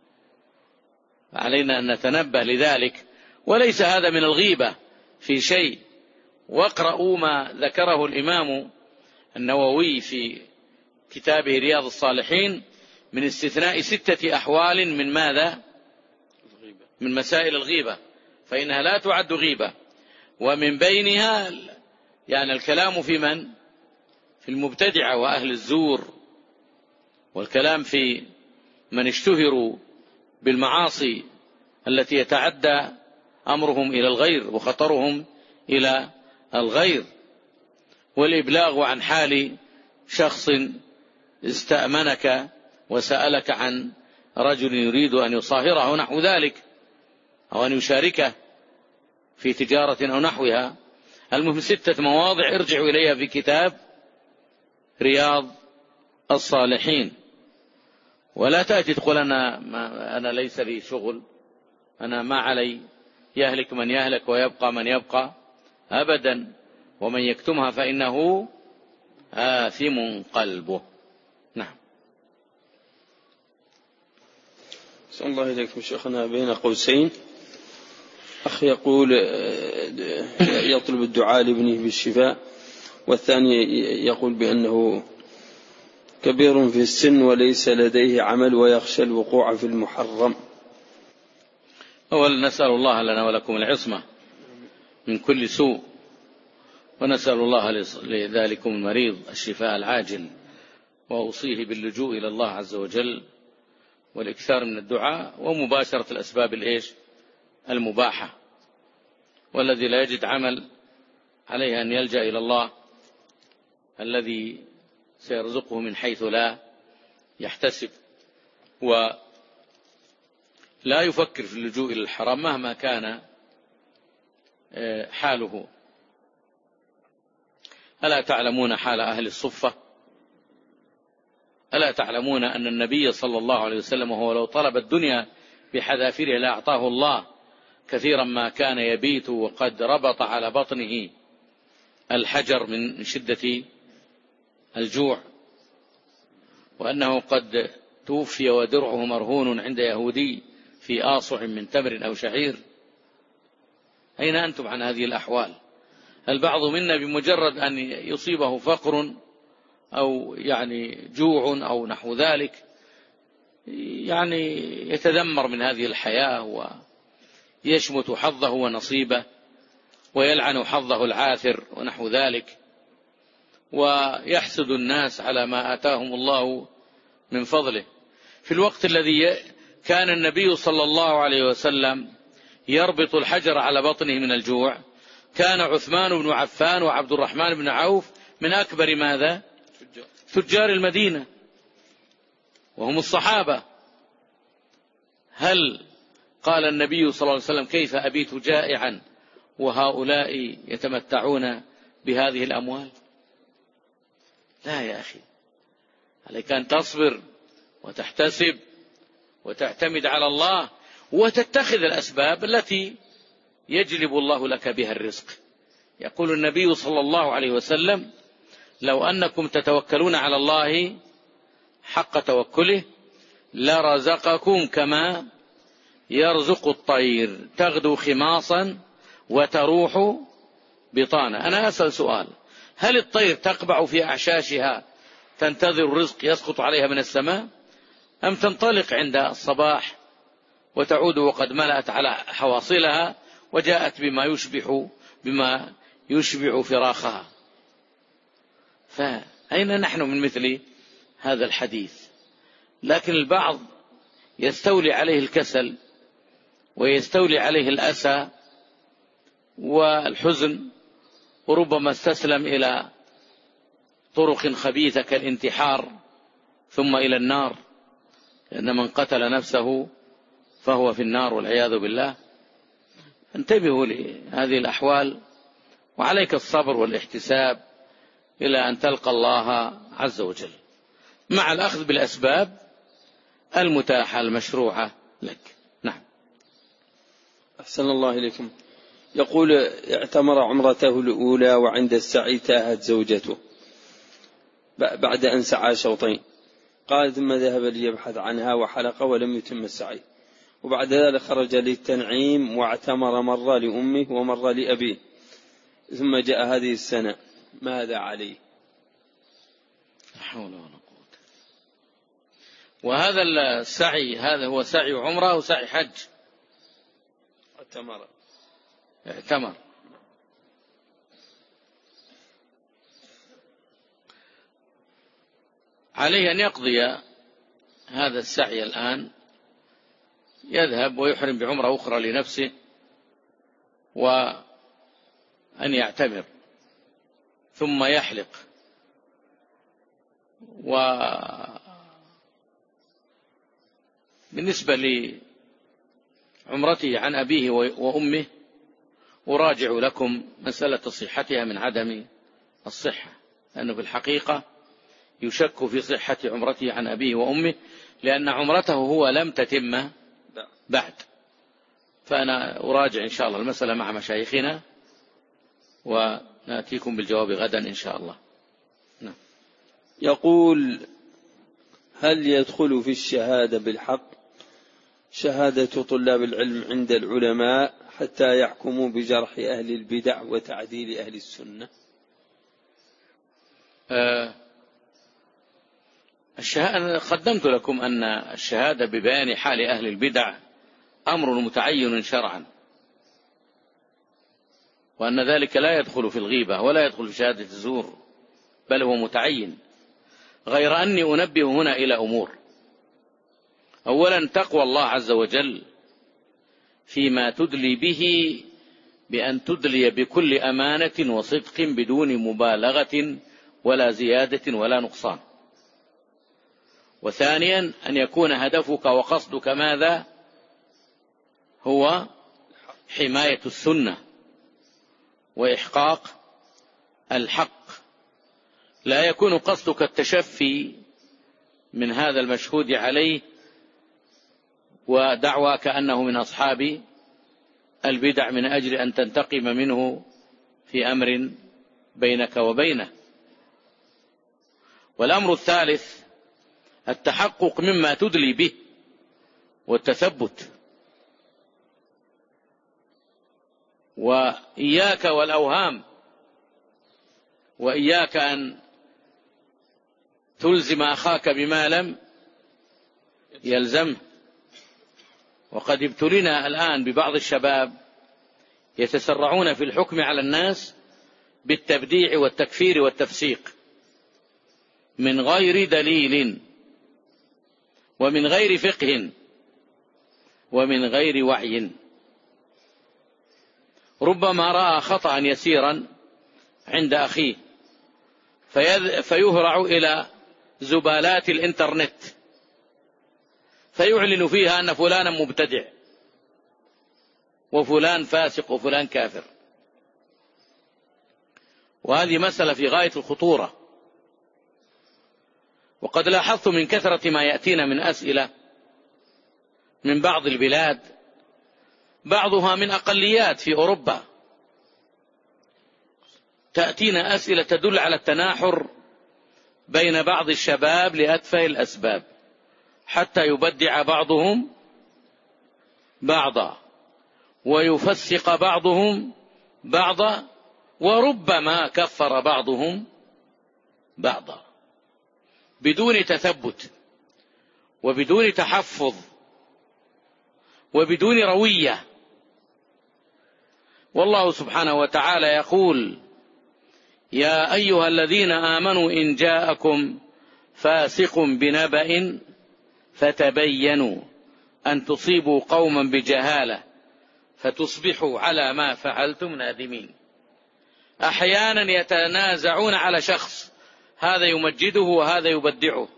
علينا أن نتنبه لذلك، وليس هذا من الغيبة في شيء. واقرأوا ما ذكره الإمام النووي في كتابه رياض الصالحين من استثناء ستة أحوال من ماذا؟ من مسائل الغيبة، فإنها لا تعد غيبة. ومن بينها يعني الكلام في من؟ في المبتدعة وأهل الزور، والكلام في من اشتهروا بالمعاصي التي يتعدى أمرهم إلى الغير وخطرهم إلى الغير، والإبلاغ عن حال شخص استأمنك وسألك عن رجل يريد أن يصاهره نحو ذلك، أو أن يشاركه في تجارة أو نحوها. المهم ستة مواضع ارجعوا إليها في كتاب رياض الصالحين، ولا تأتي تقول أنا, ما أنا ليس لي شغل، أنا ما علي، يهلك من يهلك ويبقى من يبقى، أبدا. ومن يكتمها فإنه آثم قلبه. نعم. صلى الله إليكم شيخنا. بين قوسين أخ يقول يطلب الدعاء لابنه بالشفاء، والثاني يقول بأنه كبير في السن وليس لديه عمل ويخشى الوقوع في المحرم. أولا نسأل الله لنا ولكم العصمة من كل سوء، ونسأل الله لذلكم المريض الشفاء العاجل، وأوصيه باللجوء إلى الله عز وجل والإكثار من الدعاء ومباشرة الأسباب الإيش المباحة. والذي لا يجد عمل عليه أن يلجأ إلى الله الذي سيرزقه من حيث لا يحتسب، ولا يفكر في اللجوء إلى الحرام مهما كان حاله. ألا تعلمون حال أهل الصفة؟ ألا تعلمون أن النبي صلى الله عليه وسلم وهو لو طلب الدنيا بحذافيرها لأعطاه الله، كثيرا ما كان يبيت وقد ربط على بطنه الحجر من شدة الجوع، وأنه قد توفي ودرعه مرهون عند يهودي في آصع من تمر أو شعير. أين أنتم عن هذه الأحوال؟ البعض منا بمجرد أن يصيبه فقر أو يعني جوع أو نحو ذلك يعني يتذمر من هذه الحياة ويشمت حظه ونصيبه ويلعن حظه العاثر ونحو ذلك، ويحسد الناس على ما آتاهم الله من فضله، في الوقت الذي كان النبي صلى الله عليه وسلم يربط الحجر على بطنه من الجوع. كان عثمان بن عفان وعبد الرحمن بن عوف من أكبر ماذا؟ تجار المدينة وهم الصحابة. هل قال النبي صلى الله عليه وسلم كيف أبيت جائعا وهؤلاء يتمتعون بهذه الأموال؟ لا يا أخي، عليك أن تصبر وتحتسب وتعتمد على الله وتتخذ الأسباب التي يجلب الله لك بها الرزق. يقول النبي صلى الله عليه وسلم: لو أنكم تتوكلون على الله حق توكله لرزقكم كما يرزق الطير تغدو خماصا وتروح بطانا. أنا أسأل سؤال: هل الطير تقبع في أعشاشها تنتظر الرزق يسقط عليها من السماء، أم تنطلق عند الصباح وتعود وقد ملأت على حواصلها وجاءت بما يشبع بما يشبع فراخها؟ فأين نحن من مثل هذا الحديث؟ لكن البعض يستولي عليه الكسل ويستولي عليه الأسى والحزن، وربما استسلم إلى طرق خبيثة كالانتحار ثم إلى النار، لأن من قتل نفسه فهو في النار والعياذ بالله. انتبهوا لهذه الأحوال، وعليك الصبر والاحتساب إلى أن تلقى الله عز وجل مع الأخذ بالأسباب المتاحة المشروعة لك. نعم. أحسن الله إليكم. يقول: اعتمر عمرته الأولى وعند السعي تاهت زوجته بعد أن سعى شوطين، قال ثم ذهب ليبحث عنها وحلق ولم يتم السعي، وبعد ذلك خرج للتنعيم واعتمر مرة لأمه ومرة لأبيه، ثم جاء هذه السنة، ماذا عليه؟ لا حول ولا قوة. وهذا السعي هذا هو سعي عمره وسعي حج. اعتمر اعتمر عليه أن يقضي هذا السعي الآن، يذهب ويحرم بعمرة أخرى لنفسه وأن يعتمر ثم يحلق. وبالنسبة لعمرته عن أبيه وأمه أراجع لكم مسألة صحتها من عدم الصحة، لأنه في الحقيقة يشك في صحة عمرته عن أبيه وأمه، لأن عمرته هو لم تتم بعد. فأنا أراجع إن شاء الله المسألة مع مشايخنا ونأتيكم بالجواب غدا إن شاء الله. نعم. يقول: هل يدخل في الشهادة بالحق شهادة طلاب العلم عند العلماء حتى يحكموا بجرح أهل البدع وتعديل أهل السنة؟ أه الشهادة قدمت لكم أن الشهادة ببيان حال أهل البدع أمر متعين شرعا، وأن ذلك لا يدخل في الغيبة ولا يدخل في شهادة الزور، بل هو متعين. غير أني أنبه هنا إلى أمور: أولا تقوى الله عز وجل فيما تدلي به، بأن تدلي بكل أمانة وصدق بدون مبالغة ولا زيادة ولا نقصان. وثانيا أن يكون هدفك وقصدك ماذا؟ هو حماية السنة وإحقاق الحق، لا يكون قصدك التشفي من هذا المشهود عليه ودعواك أنه من أصحاب البدع من أجل أن تنتقم منه في أمر بينك وبينه. والأمر الثالث التحقق مما تدلي به والتثبت، وإياك والأوهام، وإياك أن تلزم أخاك بما لم يلزمه. وقد ابتلينا الآن ببعض الشباب يتسرعون في الحكم على الناس بالتبديع والتكفير والتفسيق من غير دليل ومن غير فقه ومن غير وعي. ربما رأى خطأ يسيرا عند أخيه فيهرع إلى زبالات الإنترنت فيعلن فيها أن فلانا مبتدع وفلان فاسق وفلان كافر، وهذه مسألة في غاية الخطورة. وقد لاحظت من كثرة ما يأتينا من أسئلة من بعض البلاد، بعضها من أقليات في أوروبا، تأتينا أسئلة تدل على التناحر بين بعض الشباب لأتفه الأسباب حتى يبدع بعضهم بعضا ويفسق بعضهم بعضا وربما كفر بعضهم بعضا بدون تثبت وبدون تحفظ وبدون روية. والله سبحانه وتعالى يقول: يا أيها الذين آمنوا إن جاءكم فاسق بنبأ فتبينوا أن تصيبوا قوما بجهالة فتصبحوا على ما فعلتم نادمين. أحيانا يتنازعون على شخص، هذا يمجده وهذا يبدعه،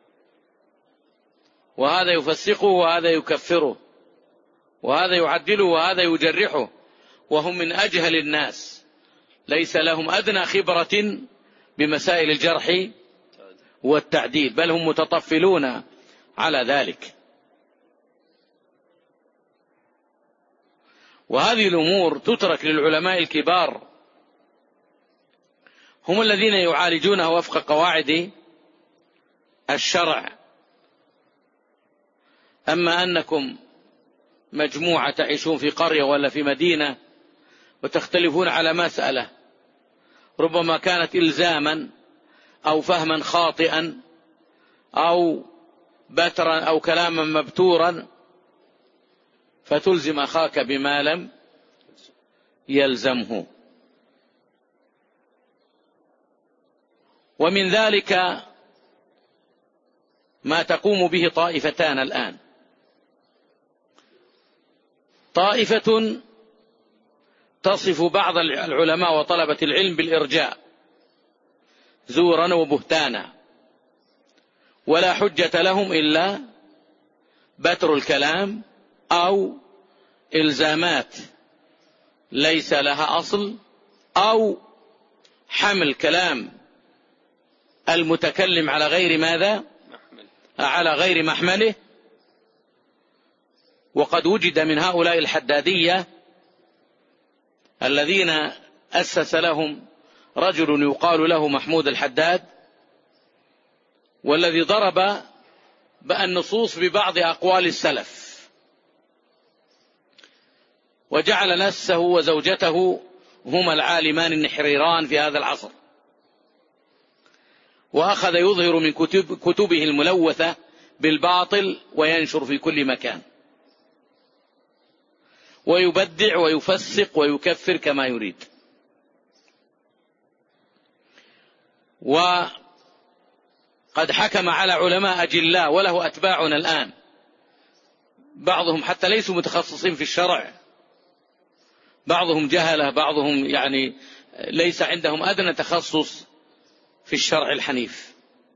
وهذا يفسقه وهذا يكفره، وهذا يعدله وهذا يجرحه، وهم من أجهل الناس، ليس لهم أدنى خبرة بمسائل الجرح والتعديل، بل هم متطفلون على ذلك. وهذه الأمور تترك للعلماء الكبار، هم الذين يعالجونها وفق قواعد الشرع. أما أنكم مجموعة تعيشون في قرية ولا في مدينة وتختلفون على مسألة ربما كانت إلزاما أو فهما خاطئا أو بترا أو كلاما مبتورا، فتلزم أخاك بما لم يلزمه. ومن ذلك ما تقوم به طائفتان الآن: طائفة تصف بعض العلماء وطلبة العلم بالإرجاء زورا وبهتانا، ولا حجة لهم إلا بتر الكلام أو إلزامات ليس لها أصل، أو حمل كلام المتكلم على غير ماذا؟ على غير محمله. وقد وجد من هؤلاء الحدادية الذين أسس لهم رجل يقال له محمود الحداد، والذي ضرب النصوص ببعض أقوال السلف وجعل نفسه وزوجته هما العالمان النحريران في هذا العصر، وأخذ يظهر من كتب كتبه الملوثة بالباطل وينشر في كل مكان ويبدع ويفسق ويكفر كما يريد. وقد حكم على علماء أجلاء وله أتباعنا الآن، بعضهم حتى ليسوا متخصصين في الشرع، بعضهم جهلة، بعضهم يعني ليس عندهم أدنى تخصص في الشرع الحنيف،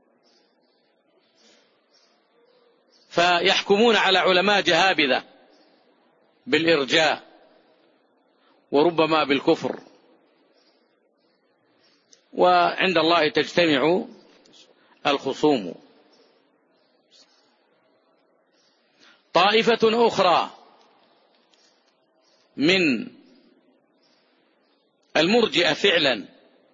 فيحكمون على علماء جهابذة بالإرجاء وربما بالكفر، وعند الله تجتمع الخصوم. طائفة أخرى من المرجئة فعلا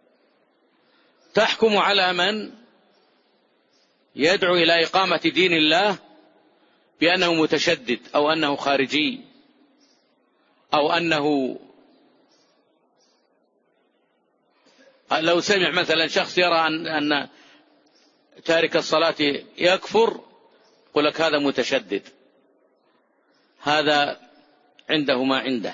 تحكم على من يدعو إلى إقامة دين الله بأنه متشدد أو أنه خارجي أو أنه لو سمع مثلا شخص يرى أن تارك الصلاة يكفر يقول لك هذا متشدد، هذا عنده ما عنده.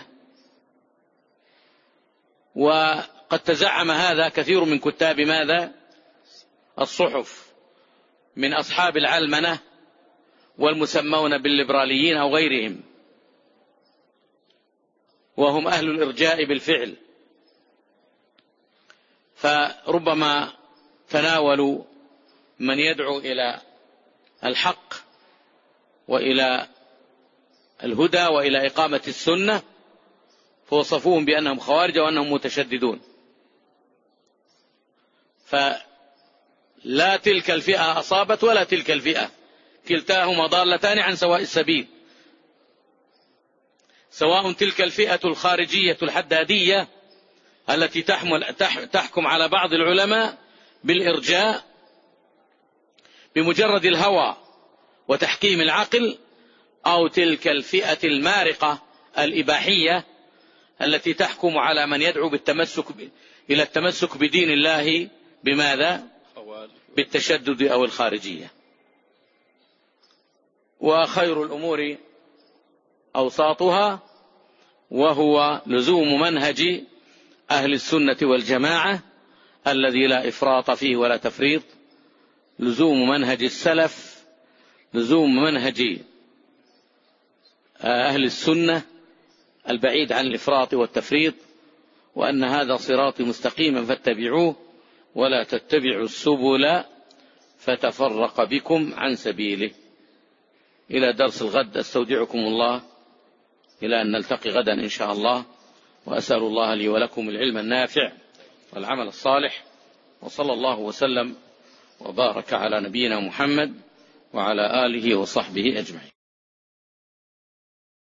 وقد تزعم هذا كثير من كتاب ماذا؟ الصحف من أصحاب العلمنة والمسمون بالليبراليين أو غيرهم، وهم أهل الإرجاء بالفعل. فربما تناولوا من يدعو إلى الحق وإلى الهدى وإلى إقامة السنة فوصفوهم بأنهم خوارج وأنهم متشددون. فلا تلك الفئة أصابت ولا تلك الفئة، كلتاهما ضالتان عن سواء السبيل، سواء تلك الفئة الخارجية الحدادية التي تحمل تحكم على بعض العلماء بالإرجاء بمجرد الهوى وتحكيم العقل، أو تلك الفئة المارقة الإباحية التي تحكم على من يدعو بالتمسك إلى التمسك بدين الله بماذا؟ بالتشدد أو الخارجية. وخير الأمور أوساطها، وهو لزوم منهج أهل السنة والجماعة الذي لا إفراط فيه ولا تفريط، لزوم منهج السلف، لزوم منهج أهل السنة البعيد عن الإفراط والتفريط، وأن هذا صراطي مستقيما فاتبعوه ولا تتبعوا السبل فتفرق بكم عن سبيله. إلى درس الغد، أستودعكم الله إلى أن نلتقي غدا إن شاء الله، وأسأل الله لي ولكم العلم النافع والعمل الصالح، وصلى الله وسلم وبارك على نبينا محمد وعلى آله وصحبه أجمعين.